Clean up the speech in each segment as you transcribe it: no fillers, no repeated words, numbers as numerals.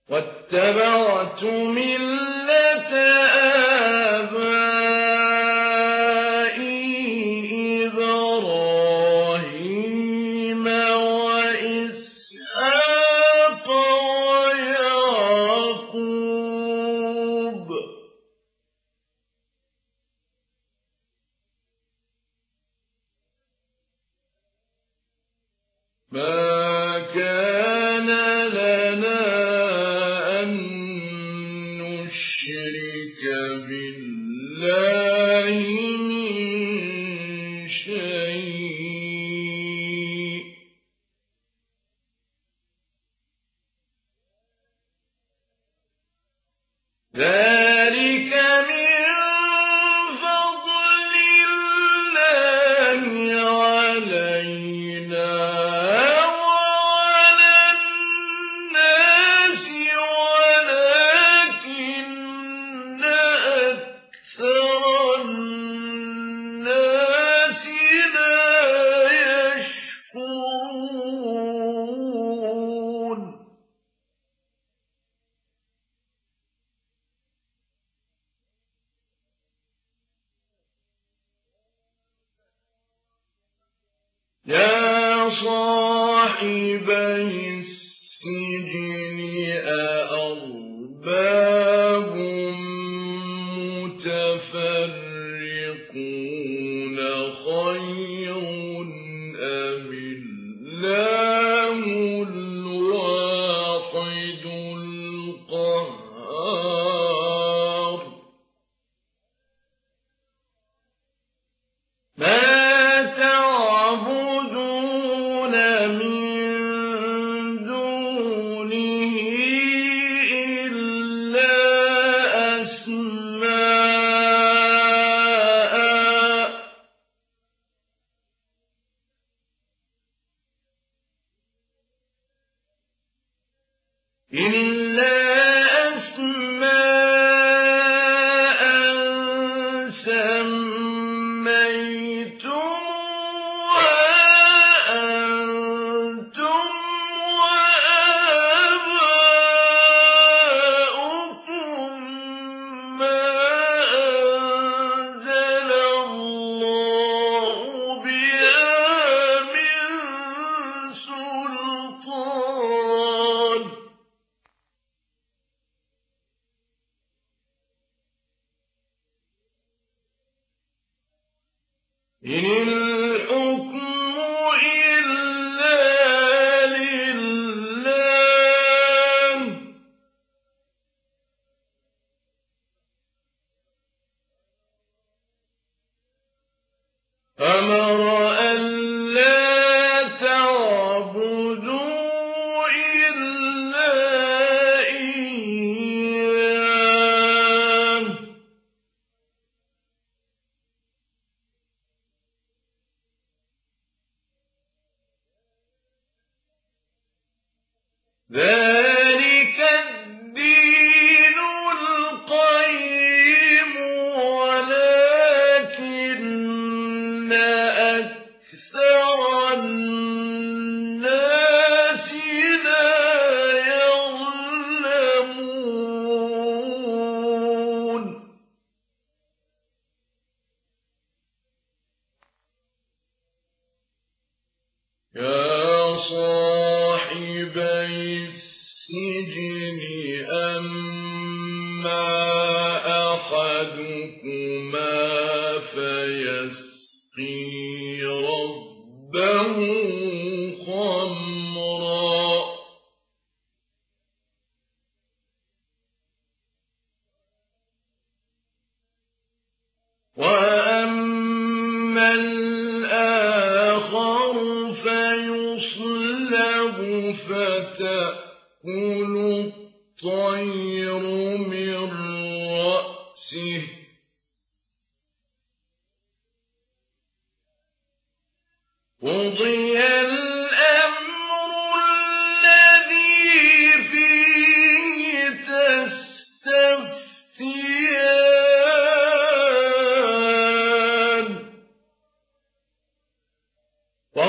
واتبعت ملة آبائي إبراهيم وإسحاق ويعقوب ما كان لنا أن نشرك بالله من شيء ذلك من فضل الله علينا وعلى الناس ولكن أكثر الناس لا يشكرون يا صاحبي السجن أأرباب متفرقون خير أم الله الواحد القهار ما تعبدون من دونه إلا أسماء سميتموها أنتم وآباؤكم ما أنزل الله بها من سلطان إن الحكم إلا لله أمر ألا تعبدوا إلا إياه ذلك الدين القيم ولكن أكثر الناس لا يعلمون يا صاحبي السجن أما أحدكما فيسقي ربه خمرا وأما الآخر فيصلب فتأكل الطير من رأسه قضي الأمر الذي فيه تستفتيان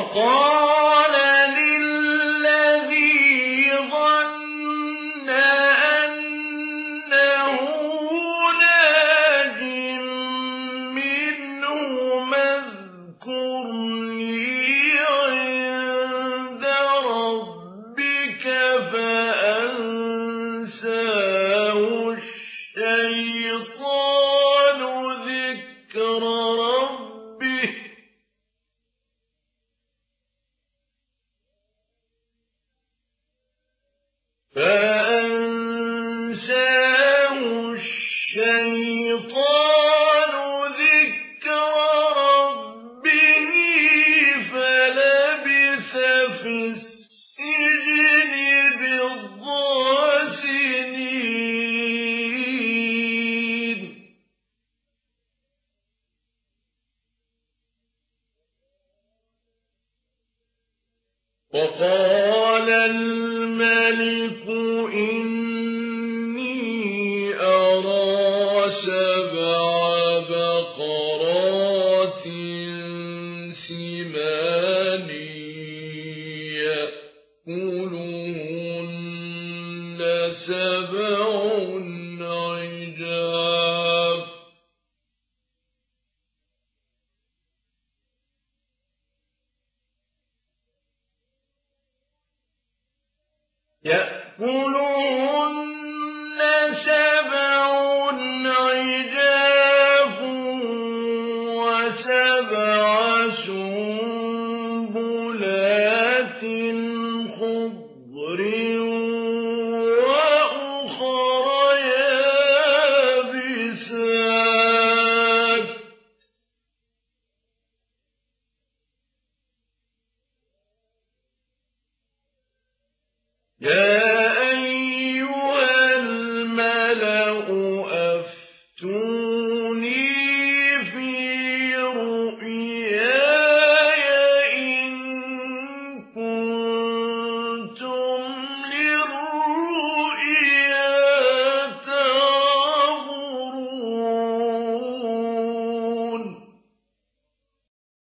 وقال للذي ظن إني أرى 7 بقرات سمان يأكلهن 7 عجاف يأكلهن